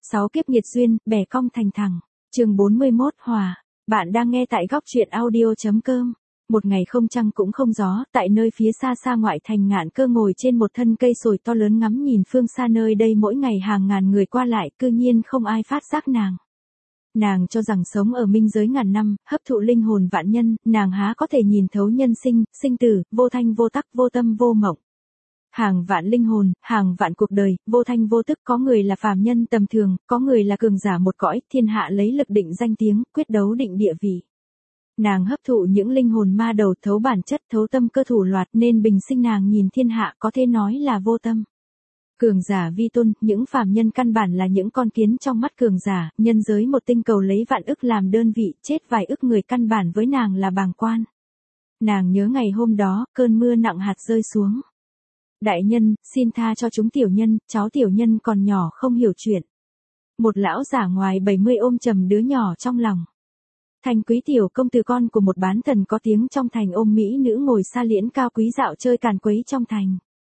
6 kiếp nghiệt duyên, bẻ cong thành thẳng. Chương 41 Hòa. Bạn đang nghe tại góc truyện audio.com. Một ngày không trăng cũng không gió, tại nơi phía xa xa ngoại thành, Ngạn Cơ ngồi trên một thân cây sồi to lớn ngắm nhìn phương xa nơi đây mỗi ngày hàng ngàn người qua lại, cư nhiên không ai phát giác nàng. Nàng cho rằng sống ở minh giới ngàn năm, hấp thụ linh hồn vạn nhân, nàng há có thể nhìn thấu nhân sinh, sinh tử, vô thanh vô tắc, vô tâm vô mộng. Hàng vạn linh hồn, hàng vạn cuộc đời, vô thanh vô tức, có người là phàm nhân tầm thường, có người là cường giả một cõi, thiên hạ lấy lực định danh tiếng, quyết đấu định địa vị. Nàng hấp thụ những linh hồn ma đầu, thấu bản chất, thấu tâm cơ thủ loạt, nên bình sinh nàng nhìn thiên hạ có thể nói là vô tâm. Cường giả vi tôn, những phàm nhân căn bản là những con kiến trong mắt cường giả, nhân giới một tinh cầu lấy vạn ức làm đơn vị, chết vài ức người căn bản với nàng là bàng quan. Nàng nhớ ngày hôm đó, cơn mưa nặng hạt rơi xuống. Đại nhân, xin tha cho chúng tiểu nhân, cháu tiểu nhân còn nhỏ không hiểu chuyện. Một lão giả ngoài 70 ôm chầm đứa nhỏ trong lòng. Thanh Quý tiểu công tử con của một bán thần có tiếng trong thành ôm mỹ nữ ngồi xa liễn cao quý dạo chơi càn quấy trong thành.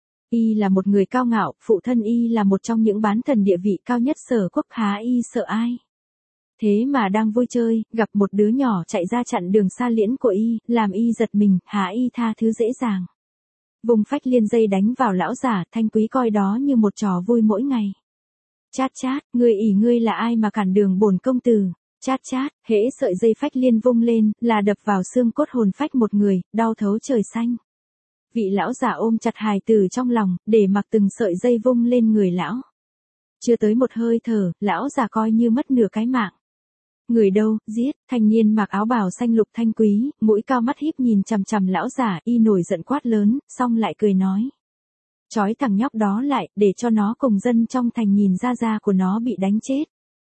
Y là một người cao ngạo, phụ thân Y là một trong những bán thần địa vị cao nhất Sở Quốc, há Y sợ ai. Thế mà đang vui chơi, gặp một đứa nhỏ chạy ra chặn đường xa liễn của Y, làm Y giật mình, há Y tha thứ dễ dàng. Vùng phách liên dây đánh vào lão giả, Thanh Quý coi đó như một trò vui mỗi ngày. Chát chát, ngươi là ai mà cản đường bổn công tử? Chát chát, hễ sợi dây phách liên vung lên, là đập vào xương cốt hồn phách một người, đau thấu trời xanh. Vị lão giả ôm chặt hài tử trong lòng, để mặc từng sợi dây vung lên người lão. Chưa tới một hơi thở, lão giả coi như mất nửa cái mạng. Người đâu, giết, thanh niên mặc áo bào xanh lục Thanh Quý, mũi cao mắt híp nhìn chằm chằm lão giả, Y nổi giận quát lớn, xong lại cười nói. Chói thằng nhóc đó lại, để cho nó cùng dân trong thành nhìn ra da của nó bị đánh chết.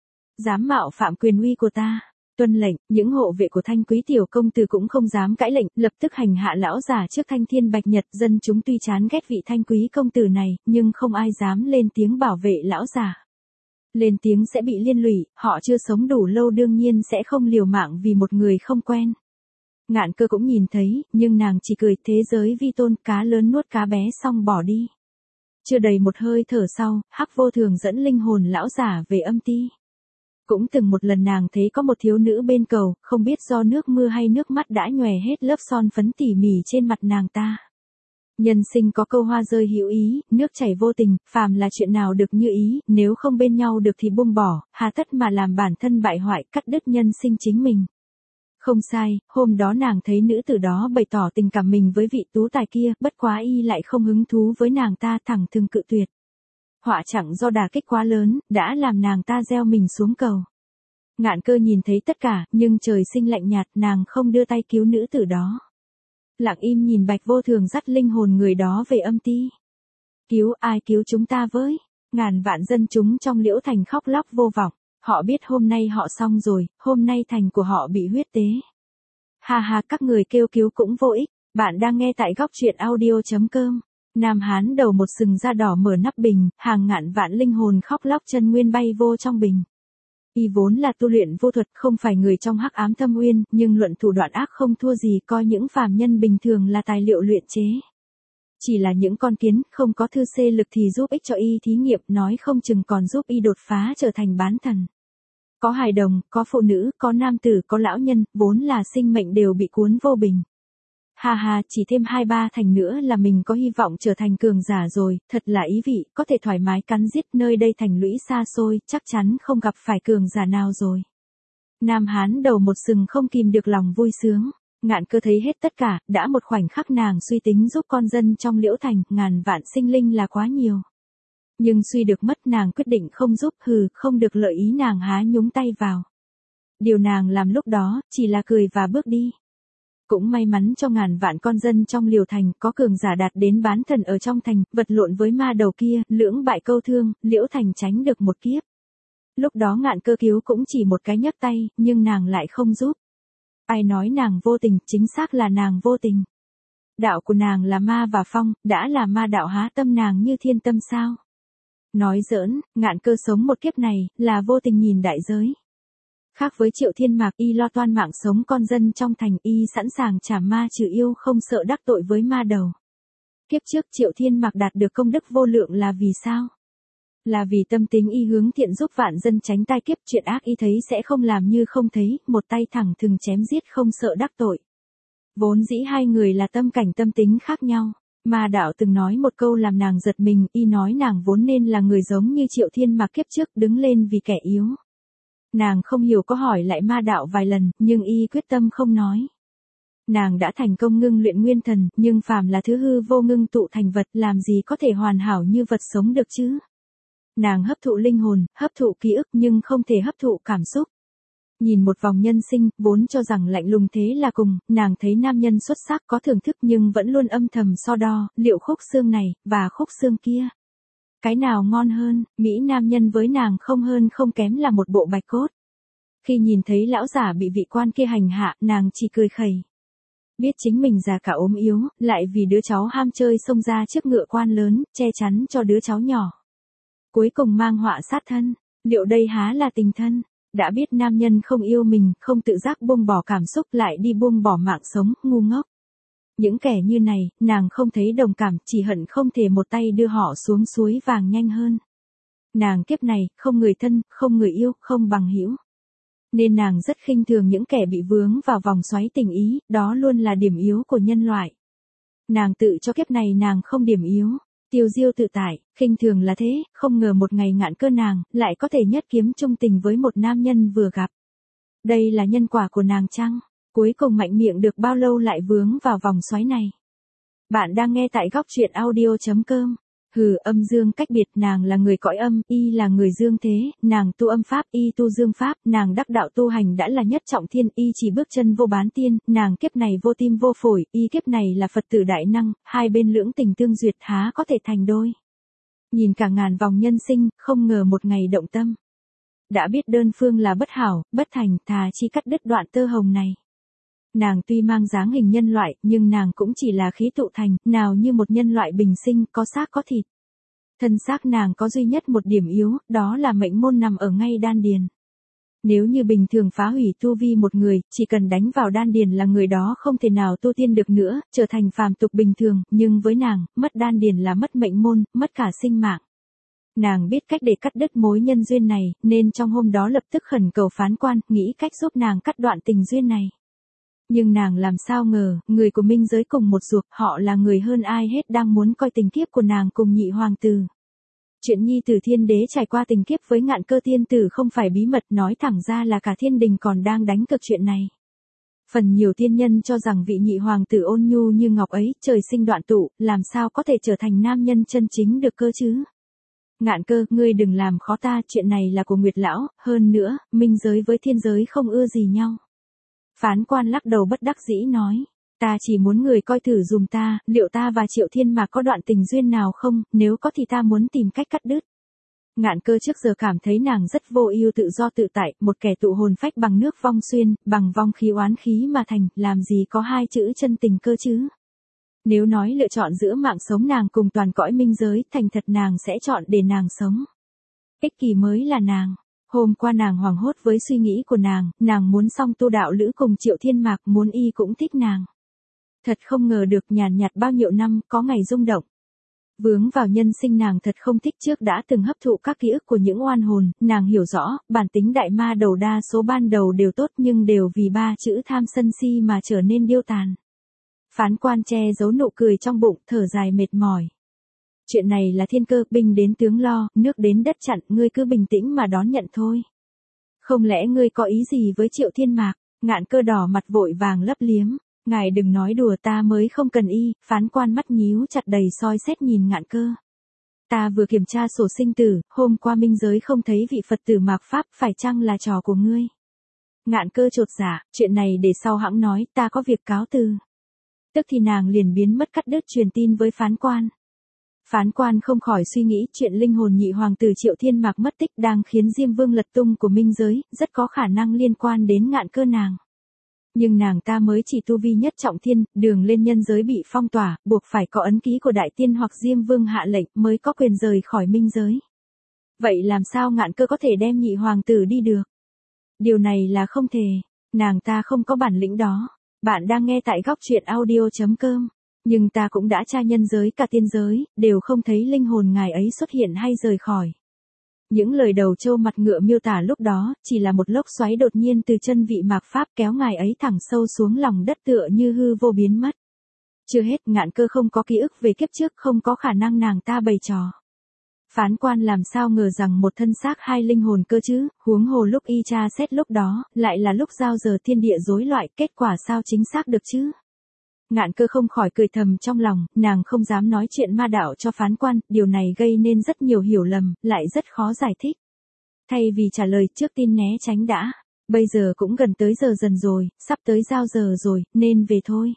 Dám mạo phạm quyền uy của ta. Tuân lệnh, những hộ vệ của Thanh Quý tiểu công tử cũng không dám cãi lệnh, lập tức hành hạ lão giả trước Thanh Thiên Bạch Nhật. Dân chúng tuy chán ghét vị Thanh Quý công tử này, nhưng không ai dám lên tiếng bảo vệ lão giả. Lên tiếng sẽ bị liên lụy, họ chưa sống đủ lâu đương nhiên sẽ không liều mạng vì một người không quen. Ngạn Cơ cũng nhìn thấy, nhưng nàng chỉ cười, thế giới vi tôn, cá lớn nuốt cá bé xong bỏ đi. Chưa đầy một hơi thở sau, Hắc Vô Thường dẫn linh hồn lão giả về âm ti. Cũng từng một lần nàng thấy có một thiếu nữ bên cầu, không biết do nước mưa hay nước mắt đã nhòe hết lớp son phấn tỉ mỉ trên mặt nàng ta. Nhân sinh có câu hoa rơi hữu ý, nước chảy vô tình, phàm là chuyện nào được như ý, nếu không bên nhau được thì buông bỏ, hà tất mà làm bản thân bại hoại, cắt đứt nhân sinh chính mình. Không sai, hôm đó nàng thấy nữ tử đó bày tỏ tình cảm mình với vị tú tài kia, bất quá Y lại không hứng thú với nàng ta, thẳng thừng cự tuyệt. Họa chẳng do đả kích quá lớn, đã làm nàng ta gieo mình xuống cầu. Ngạn Cơ nhìn thấy tất cả, nhưng trời sinh lạnh nhạt, nàng không đưa tay cứu nữ tử đó. Lặng im nhìn Bạch Vô Thường dắt linh hồn người đó về âm ti. Cứu, ai cứu chúng ta với? Ngàn vạn dân chúng trong Liễu Thành khóc lóc vô vọng. Họ biết hôm nay họ xong rồi, hôm nay thành của họ bị huyết tế. Ha ha, các người kêu cứu cũng vô ích. Bạn đang nghe tại góc truyện audio.com. Nam Hán đầu một sừng da đỏ mở nắp bình, hàng ngàn vạn linh hồn khóc lóc chân nguyên bay vô trong bình. Y vốn là tu luyện vô thuật, không phải người trong hắc ám thâm uyên, nhưng luận thủ đoạn ác không thua gì, coi những phàm nhân bình thường là tài liệu luyện chế. Chỉ là những con kiến, không có thư xê lực thì giúp ích cho Y thí nghiệm, nói không chừng còn giúp Y đột phá trở thành bán thần. Có hài đồng, có phụ nữ, có nam tử, có lão nhân, vốn là sinh mệnh đều bị cuốn vô bình. Ha ha, chỉ thêm 2-3 thành nữa là mình có hy vọng trở thành cường giả rồi, thật là ý vị, có thể thoải mái cắn giết, nơi đây thành lũy xa xôi, chắc chắn không gặp phải cường giả nào rồi. Nam Hán đầu một sừng không kìm được lòng vui sướng. Ngạn Cơ thấy hết tất cả, đã một khoảnh khắc nàng suy tính giúp con dân trong Liễu Thành, ngàn vạn sinh linh là quá nhiều. Nhưng suy được mất, nàng quyết định không giúp, không được lợi ý nàng há nhúng tay vào. Điều nàng làm lúc đó, chỉ là cười và bước đi. Cũng may mắn cho ngàn vạn con dân trong Liễu Thành, có cường giả đạt đến bán thần ở trong thành, vật lộn với ma đầu kia, lưỡng bại câu thương, Liễu Thành tránh được một kiếp. Lúc đó Ngạn Cơ cứu cũng chỉ một cái nhấc tay, nhưng nàng lại không giúp. Ai nói nàng vô tình, chính xác là nàng vô tình. Đạo của nàng là ma và phong, đã là ma đạo há tâm nàng như thiên tâm sao? Nói giỡn, Ngạn Cơ sống một kiếp này, là vô tình nhìn đại giới. Khác với Triệu Thiên Mạc, Y lo toan mạng sống con dân trong thành, Y sẵn sàng trả ma trừ yêu, không sợ đắc tội với ma đầu. Kiếp trước Triệu Thiên Mạc đạt được công đức vô lượng là vì sao? Là vì tâm tính y hướng thiện giúp vạn dân tránh tai kiếp, chuyện ác y thấy sẽ không làm như không thấy, một tay thẳng thừng chém giết không sợ đắc tội. Vốn dĩ hai người là tâm cảnh tâm tính khác nhau. Ma đạo từng nói một câu làm nàng giật mình, y nói nàng vốn nên là người giống như Triệu Thiên Mạc kiếp trước đứng lên vì kẻ yếu. Nàng không hiểu có hỏi lại ma đạo vài lần, nhưng y quyết tâm không nói. Nàng đã thành công ngưng luyện nguyên thần, nhưng phàm là thứ hư vô ngưng tụ thành vật, làm gì có thể hoàn hảo như vật sống được chứ? Nàng hấp thụ linh hồn, hấp thụ ký ức nhưng không thể hấp thụ cảm xúc. Nhìn một vòng nhân sinh, vốn cho rằng lạnh lùng thế là cùng, nàng thấy nam nhân xuất sắc có thưởng thức nhưng vẫn luôn âm thầm so đo, liệu khúc xương này, và khúc xương kia. Cái nào ngon hơn, Mỹ nam nhân với nàng không hơn không kém là một bộ bạch cốt. Khi nhìn thấy lão giả bị vị quan kia hành hạ, nàng chỉ cười khẩy. Biết chính mình già cả ốm yếu, lại vì đứa cháu ham chơi xông ra trước ngựa quan lớn, che chắn cho đứa cháu nhỏ. Cuối cùng mang họa sát thân, liệu đây há là tình thân? Đã biết nam nhân không yêu mình, không tự giác buông bỏ cảm xúc lại đi buông bỏ mạng sống, ngu ngốc. Những kẻ như này, nàng không thấy đồng cảm, chỉ hận không thể một tay đưa họ xuống suối vàng nhanh hơn. Nàng kiếp này, không người thân, không người yêu, không bằng hữu. Nên nàng rất khinh thường những kẻ bị vướng vào vòng xoáy tình ý, đó luôn là điểm yếu của nhân loại. Nàng tự cho kiếp này nàng không điểm yếu. Tiêu diêu tự tại, khinh thường là thế, không ngờ một ngày Ngạn Cơ nàng, lại có thể nhất kiếm chung tình với một nam nhân vừa gặp. Đây là nhân quả của nàng chăng? Cuối cùng mạnh miệng được bao lâu lại vướng vào vòng xoáy này? Bạn đang nghe tại góc truyện audio.com. Hừ, âm dương cách biệt, nàng là người cõi âm, y là người dương thế, nàng tu âm pháp, y tu dương pháp, nàng đắc đạo tu hành đã là nhất trọng thiên, y chỉ bước chân vô bán tiên, nàng kiếp này vô tim vô phổi, y kiếp này là Phật tử đại năng, hai bên lưỡng tình tương duyệt há có thể thành đôi. Nhìn cả ngàn vòng nhân sinh, không ngờ một ngày động tâm. Đã biết đơn phương là bất hảo, bất thành, thà chi cắt đứt đoạn tơ hồng này. Nàng tuy mang dáng hình nhân loại, nhưng nàng cũng chỉ là khí tụ thành, nào như một nhân loại bình sinh, có xác có thịt. Thân xác nàng có duy nhất một điểm yếu, đó là mệnh môn nằm ở ngay đan điền. Nếu như bình thường phá hủy tu vi một người, chỉ cần đánh vào đan điền là người đó không thể nào tu tiên được nữa, trở thành phàm tục bình thường, nhưng với nàng, mất đan điền là mất mệnh môn, mất cả sinh mạng. Nàng biết cách để cắt đứt mối nhân duyên này, nên trong hôm đó lập tức khẩn cầu phán quan, nghĩ cách giúp nàng cắt đoạn tình duyên này. Nhưng nàng làm sao ngờ, người của minh giới cùng một ruột, họ là người hơn ai hết đang muốn coi tình kiếp của nàng cùng nhị hoàng tử. Chuyện nhi tử thiên đế trải qua tình kiếp với Ngạn Cơ tiên tử không phải bí mật, nói thẳng ra là cả thiên đình còn đang đánh cược chuyện này. Phần nhiều tiên nhân cho rằng vị nhị hoàng tử ôn nhu như ngọc ấy, trời sinh đoạn tụ, làm sao có thể trở thành nam nhân chân chính được cơ chứ? Ngạn Cơ, ngươi đừng làm khó ta, chuyện này là của Nguyệt lão, hơn nữa, minh giới với thiên giới không ưa gì nhau. Phán quan lắc đầu bất đắc dĩ nói, ta chỉ muốn người coi thử dùm ta, liệu ta và Triệu Thiên Mạc có đoạn tình duyên nào không, nếu có thì ta muốn tìm cách cắt đứt. Ngạn Cơ trước giờ cảm thấy nàng rất vô ưu tự do tự tại, một kẻ tụ hồn phách bằng nước vong xuyên, bằng vong khí oán khí mà thành, làm gì có hai chữ chân tình cơ chứ. Nếu nói lựa chọn giữa mạng sống nàng cùng toàn cõi minh giới, thành thật nàng sẽ chọn để nàng sống. Ích kỷ mới là nàng. Hôm qua nàng hoảng hốt với suy nghĩ của nàng muốn song tu đạo lữ cùng Triệu Thiên Mạc, muốn y cũng thích nàng. Thật không ngờ được, nhàn nhạt bao nhiêu năm, có ngày rung động. Vướng vào nhân sinh nàng thật không thích, trước đã từng hấp thụ các ký ức của những oan hồn, nàng hiểu rõ, bản tính đại ma đầu đa số ban đầu đều tốt nhưng đều vì ba chữ tham sân si mà trở nên điêu tàn. Phán quan che giấu nụ cười trong bụng, thở dài mệt mỏi. Chuyện này là thiên cơ, binh đến tướng lo, nước đến đất chặn, ngươi cứ bình tĩnh mà đón nhận thôi. Không lẽ ngươi có ý gì với Triệu Thiên Mạc? Ngạn Cơ đỏ mặt vội vàng lấp liếm. Ngài đừng nói đùa, ta mới không cần y. Phán quan mắt nhíu chặt đầy soi xét nhìn Ngạn Cơ. Ta vừa kiểm tra sổ sinh tử, hôm qua minh giới không thấy vị Phật tử Mạc Pháp, phải chăng là trò của ngươi? Ngạn Cơ chột dạ, chuyện này để sau hãng nói, ta có việc cáo từ. Tức thì nàng liền biến mất, cắt đứt truyền tin với phán quan. Phán quan không khỏi suy nghĩ, chuyện linh hồn nhị hoàng tử Triệu Thiên Mạc mất tích đang khiến Diêm Vương lật tung của minh giới, rất có khả năng liên quan đến Ngạn Cơ nàng. Nhưng nàng ta mới chỉ tu vi nhất trọng thiên, đường lên nhân giới bị phong tỏa, buộc phải có ấn ký của đại tiên hoặc Diêm Vương hạ lệnh mới có quyền rời khỏi minh giới. Vậy làm sao Ngạn Cơ có thể đem nhị hoàng tử đi được? Điều này là không thể, nàng ta không có bản lĩnh đó. Bạn đang nghe tại góc truyện audio.com. Nhưng ta cũng đã tra nhân giới cả tiên giới, đều không thấy linh hồn ngài ấy xuất hiện hay rời khỏi. Những lời đầu trâu mặt ngựa miêu tả lúc đó, chỉ là một lốc xoáy đột nhiên từ chân vị mạc pháp kéo ngài ấy thẳng sâu xuống lòng đất tựa như hư vô biến mất. Chưa hết, Ngạn Cơ không có ký ức về kiếp trước, không có khả năng nàng ta bày trò. Phán quan làm sao ngờ rằng một thân xác hai linh hồn cơ chứ, huống hồ lúc y tra xét lúc đó, lại là lúc giao giờ thiên địa rối loạn, kết quả sao chính xác được chứ? Ngạn Cơ không khỏi cười thầm trong lòng, nàng không dám nói chuyện ma đạo cho phán quan, điều này gây nên rất nhiều hiểu lầm, lại rất khó giải thích. Thay vì trả lời trước tiên né tránh đã, bây giờ cũng gần tới giờ dần rồi, sắp tới giao giờ rồi, nên về thôi.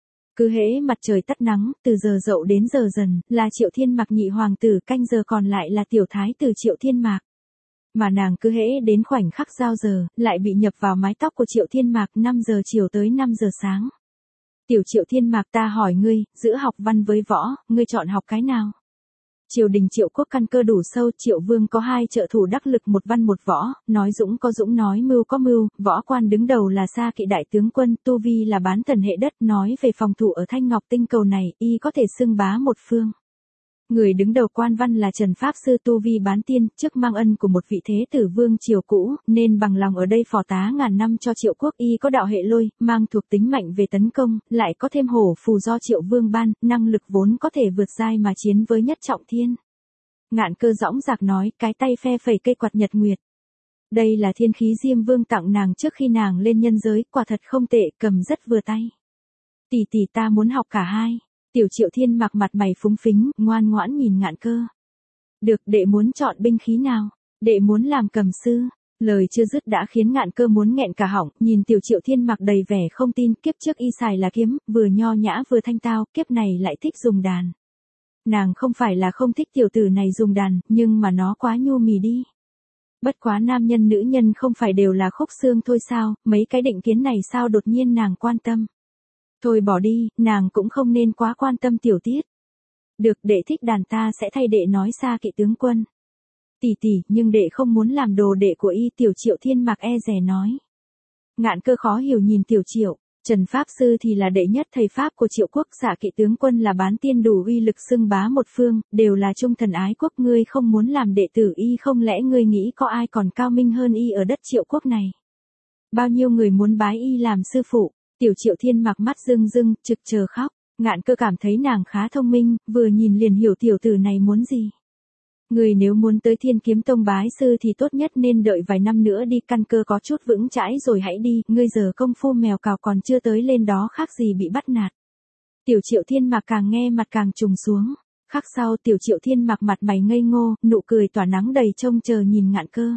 Cứ hễ mặt trời tắt nắng, từ giờ dậu đến giờ dần, là Triệu Thiên Mạc nhị hoàng tử, canh giờ còn lại là tiểu thái tử Triệu Thiên Mạc. Mà nàng cứ hễ đến khoảnh khắc giao giờ, lại bị nhập vào mái tóc của Triệu Thiên Mạc 5 giờ chiều tới 5 giờ sáng. Tiểu Triệu Thiên Mạc, ta hỏi ngươi, giữa học văn với võ, ngươi chọn học cái nào? Triều đình Triệu quốc căn cơ đủ sâu, Triệu vương có hai trợ thủ đắc lực, một văn một võ, nói dũng có dũng, nói mưu có mưu, võ quan đứng đầu là Sa Kỵ đại tướng quân, tu vi là bán thần hệ đất, nói về phòng thủ ở Thanh Ngọc tinh cầu này, y có thể xưng bá một phương. Người đứng đầu quan văn là Trần Pháp Sư, tu vi bán tiên, trước mang ân của một vị thế tử vương triều cũ, nên bằng lòng ở đây phò tá ngàn năm cho Triệu quốc. Y có đạo hệ lôi, mang thuộc tính mạnh về tấn công, lại có thêm hổ phù do Triệu vương ban, năng lực vốn có thể vượt giai mà chiến với nhất trọng thiên. Ngạn Cơ dõng dạc nói, cái tay phe phẩy cây quạt nhật nguyệt. Đây là thiên khí Diêm Vương tặng nàng trước khi nàng lên nhân giới, quả thật không tệ, cầm rất vừa tay. Tỷ tỷ, ta muốn học cả hai. Tiểu Triệu Thiên Mạc mặt mày phúng phính, ngoan ngoãn nhìn Ngạn Cơ. Được, đệ muốn chọn binh khí nào? Đệ muốn làm cầm sư. Lời chưa dứt đã khiến Ngạn Cơ muốn nghẹn cả họng, nhìn Tiểu Triệu Thiên Mạc đầy vẻ không tin, kiếp trước y xài là kiếm, vừa nho nhã vừa thanh tao, kiếp này lại thích dùng đàn. Nàng không phải là không thích tiểu tử này dùng đàn, nhưng mà nó quá nhu mì đi. Bất quá nam nhân nữ nhân không phải đều là khúc xương thôi sao, mấy cái định kiến này sao đột nhiên nàng quan tâm. Thôi bỏ đi, nàng cũng không nên quá quan tâm tiểu tiết. Được, đệ thích đàn, ta sẽ thay đệ nói Sa Kỵ tướng quân. Tỷ tỷ, nhưng đệ không muốn làm đồ đệ của y. Tiểu Triệu Thiên Mạc e dè nói. Ngạn Cơ khó hiểu nhìn Tiểu Triệu. Trần Pháp Sư thì là đệ nhất thầy Pháp của Triệu quốc, Sa Kỵ tướng quân là bán tiên đủ uy lực xưng bá một phương, đều là trung thần ái quốc. Ngươi không muốn làm đệ tử y, không lẽ ngươi nghĩ có ai còn cao minh hơn y ở đất Triệu quốc này? Bao nhiêu người muốn bái y làm sư phụ? Tiểu Triệu Thiên Mạc mắt rưng rưng, trực chờ khóc. Ngạn Cơ cảm thấy nàng khá thông minh, vừa nhìn liền hiểu tiểu tử này muốn gì. Người nếu muốn tới Thiên Kiếm Tông bái sư thì tốt nhất nên đợi vài năm nữa đi, căn cơ có chút vững chãi rồi hãy đi, ngươi giờ công phu mèo cào còn chưa tới lên đó khác gì bị bắt nạt. Tiểu Triệu Thiên Mạc càng nghe mặt càng trùng xuống. Khắc sau Tiểu Triệu Thiên Mạc mặt mày ngây ngô, nụ cười tỏa nắng đầy trông chờ nhìn Ngạn Cơ.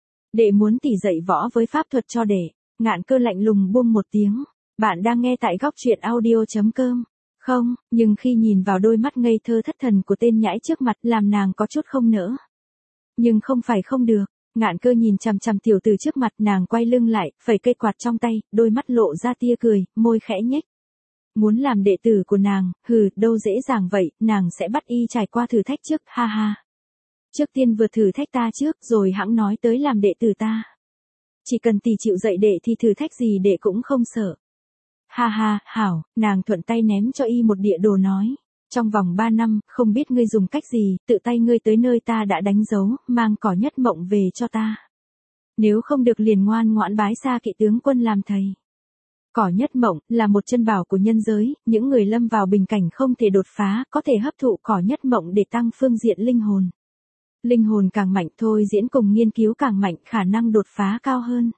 Đệ muốn tỷ dạy võ với pháp thuật cho đệ. Ngạn Cơ lạnh lùng buông một tiếng. Bạn đang nghe tại góc truyện audio.com. Không, nhưng khi nhìn vào đôi mắt ngây thơ thất thần của tên nhãi trước mặt làm nàng có chút không nỡ. Nhưng không phải không được, Ngạn Cơ nhìn chằm chằm tiểu tử trước mặt, nàng quay lưng lại, phẩy cây quạt trong tay, đôi mắt lộ ra tia cười, môi khẽ nhếch. Muốn làm đệ tử của nàng, hừ, đâu dễ dàng vậy, nàng sẽ bắt y trải qua thử thách trước, ha ha. Trước tiên vượt thử thách ta trước, rồi hẵng nói tới làm đệ tử ta. Chỉ cần tỷ chịu dạy đệ thì thử thách gì đệ cũng không sợ. Ha ha, hảo, nàng thuận tay ném cho y một địa đồ nói. Trong vòng 3 năm, không biết ngươi dùng cách gì, tự tay ngươi tới nơi ta đã đánh dấu, mang Cỏ Nhất Mộng về cho ta. Nếu không được liền ngoan ngoãn bái Sa Kỵ tướng quân làm thầy. Cỏ Nhất Mộng là một chân bảo của nhân giới, những người lâm vào bình cảnh không thể đột phá, có thể hấp thụ Cỏ Nhất Mộng để tăng phương diện linh hồn. Linh hồn càng mạnh thôi diễn cùng nghiên cứu càng mạnh, khả năng đột phá cao hơn.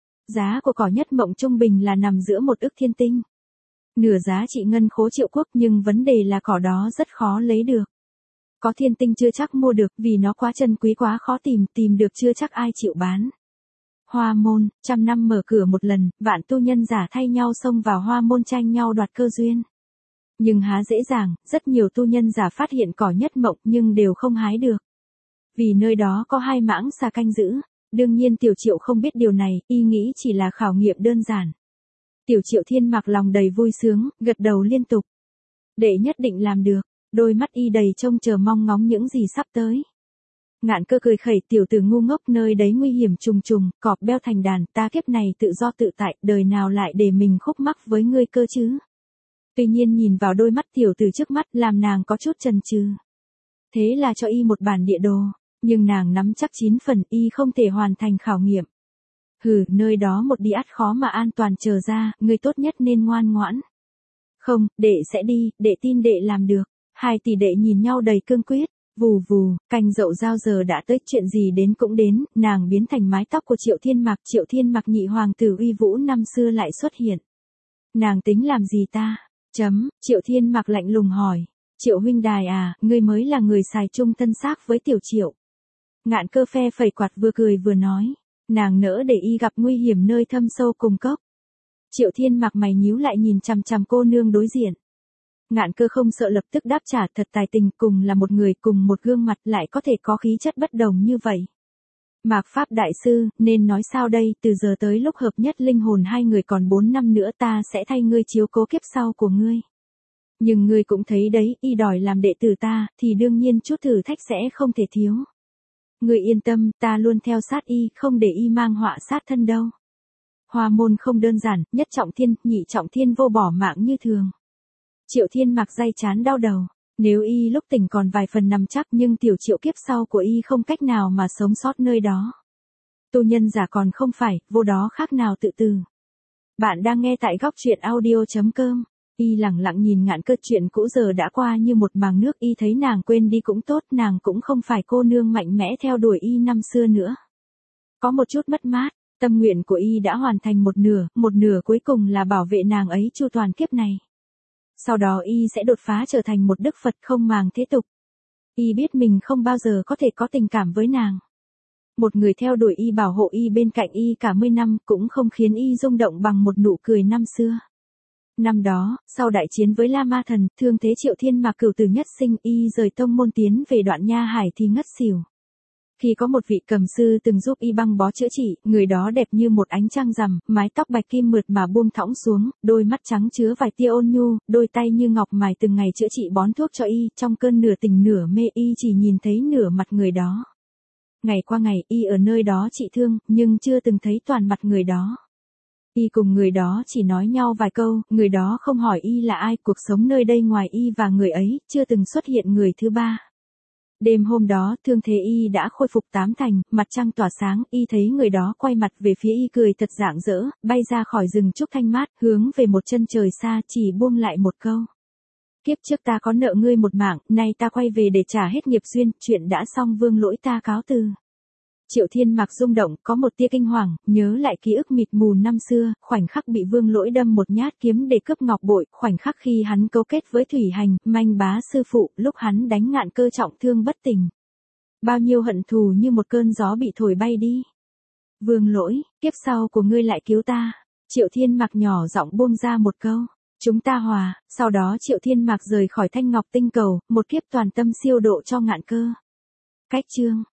Giá của Cỏ Nhất Mộng trung bình là nằm giữa 1 ức thiên tinh. Nửa giá trị ngân khố Triệu quốc, nhưng vấn đề là cỏ đó rất khó lấy được. Có thiên tinh chưa chắc mua được, vì nó quá chân quý quá khó tìm được chưa chắc ai chịu bán. Hoa môn, 100 năm mở cửa một lần, vạn tu nhân giả thay nhau xông vào hoa môn tranh nhau đoạt cơ duyên. Nhưng há dễ dàng, rất nhiều tu nhân giả phát hiện Cỏ Nhất Mộng nhưng đều không hái được. Vì nơi đó có 2 mãng xà canh giữ. Đương nhiên Tiểu Triệu không biết điều này, y nghĩ chỉ là khảo nghiệm đơn giản. Tiểu Triệu Thiên Mạc lòng đầy vui sướng, gật đầu liên tục. Đệ nhất định làm được, đôi mắt y đầy trông chờ mong ngóng những gì sắp tới. Ngạn Cơ cười khẩy, tiểu tử ngu ngốc, nơi đấy nguy hiểm trùng trùng, cọp beo thành đàn, ta kiếp này tự do tự tại, đời nào lại để mình khúc mắc với ngươi cơ chứ. Tuy nhiên nhìn vào đôi mắt tiểu tử trước mắt làm nàng có chút chần chừ. Thế là cho y một bản địa đồ. Nhưng nàng nắm chắc 9 phần y không thể hoàn thành khảo nghiệm. Nơi đó một đi ắt khó mà an toàn trở ra, ngươi tốt nhất nên ngoan ngoãn. Không, đệ sẽ đi, đệ tin đệ làm được. Hai tỷ đệ nhìn nhau đầy cương quyết. Vù vù, canh dậu giao giờ đã tới, chuyện gì đến cũng đến, nàng biến thành mái tóc của Triệu Thiên Mặc nhị hoàng tử uy vũ năm xưa lại xuất hiện. Nàng tính làm gì ta? Triệu Thiên Mặc lạnh lùng hỏi. Triệu huynh đài à, ngươi mới là người xài chung thân xác với tiểu Triệu. Ngạn Cơ phe phẩy quạt vừa cười vừa nói. Nàng nỡ để y gặp nguy hiểm nơi thâm sâu cùng cốc. Triệu Thiên Mặc mày nhíu lại nhìn chằm chằm cô nương đối diện. Ngạn Cơ không sợ lập tức đáp trả, thật tài tình, cùng là một người cùng một gương mặt lại có thể có khí chất bất đồng như vậy. Mạc Pháp đại sư, nên nói sao đây, từ giờ tới lúc hợp nhất linh hồn hai người còn 4 năm nữa ta sẽ thay ngươi chiếu cố kiếp sau của ngươi. Nhưng ngươi cũng thấy đấy, y đòi làm đệ tử ta, thì đương nhiên chút thử thách sẽ không thể thiếu. Ngươi yên tâm, ta luôn theo sát y, không để y mang họa sát thân đâu. Hoa môn không đơn giản, nhất trọng thiên, nhị trọng thiên vô bỏ mạng như thường. Triệu Thiên Mặc day chán đau đầu. Nếu y lúc tỉnh còn vài phần nằm chắc, nhưng tiểu Triệu kiếp sau của y không cách nào mà sống sót nơi đó. Tu nhân giả còn không phải, vô đó khác nào tự tử. Bạn đang nghe tại góc truyện audio.com. Y lặng lặng nhìn Ngạn Cơ, chuyện cũ giờ đã qua như một màng nước, y thấy nàng quên đi cũng tốt, nàng cũng không phải cô nương mạnh mẽ theo đuổi y năm xưa nữa. Có một chút mất mát, tâm nguyện của y đã hoàn thành một nửa cuối cùng là bảo vệ nàng ấy chu toàn kiếp này. Sau đó y sẽ đột phá trở thành một đức Phật không màng thế tục. Y biết mình không bao giờ có thể có tình cảm với nàng. Một người theo đuổi y, bảo hộ y, bên cạnh y cả 10 năm cũng không khiến y rung động bằng một nụ cười năm xưa. Năm đó, sau đại chiến với La Ma Thần, thương thế Triệu Thiên Mặc cửu tử nhất sinh, y rời tông môn tiến về Đoạn Nha Hải thì ngất xỉu. Khi có một vị cầm sư từng giúp y băng bó chữa trị, người đó đẹp như một ánh trăng rằm, mái tóc bạch kim mượt mà buông thõng xuống, đôi mắt trắng chứa vài tia ôn nhu, đôi tay như ngọc mài từng ngày chữa trị bón thuốc cho y, trong cơn nửa tỉnh nửa mê y chỉ nhìn thấy nửa mặt người đó. Ngày qua ngày y ở nơi đó trị thương, nhưng chưa từng thấy toàn mặt người đó. Y cùng người đó chỉ nói nhau vài câu, người đó không hỏi y là ai, cuộc sống nơi đây ngoài y và người ấy, chưa từng xuất hiện người thứ ba. Đêm hôm đó, thương thế y đã khôi phục 8 thành, mặt trăng tỏa sáng, y thấy người đó quay mặt về phía y cười thật rạng rỡ, bay ra khỏi rừng trúc thanh mát, hướng về một chân trời xa, chỉ buông lại một câu. Kiếp trước ta có nợ ngươi một mạng, nay ta quay về để trả hết nghiệp duyên, chuyện đã xong, Vương Lỗi ta cáo từ. Triệu Thiên Mặc rung động, có một tia kinh hoàng, nhớ lại ký ức mịt mù năm xưa, khoảnh khắc bị Vương Lỗi đâm một nhát kiếm để cướp ngọc bội, khoảnh khắc khi hắn cấu kết với Thủy Hành, Manh Bá sư phụ, lúc hắn đánh Ngạn Cơ trọng thương bất tỉnh. Bao nhiêu hận thù như một cơn gió bị thổi bay đi. Vương Lỗi, kiếp sau của ngươi lại cứu ta. Triệu Thiên Mặc nhỏ giọng buông ra một câu. Chúng ta hòa, sau đó Triệu Thiên Mặc rời khỏi Thanh Ngọc Tinh Cầu, một kiếp toàn tâm siêu độ cho Ngạn Cơ. Cách chương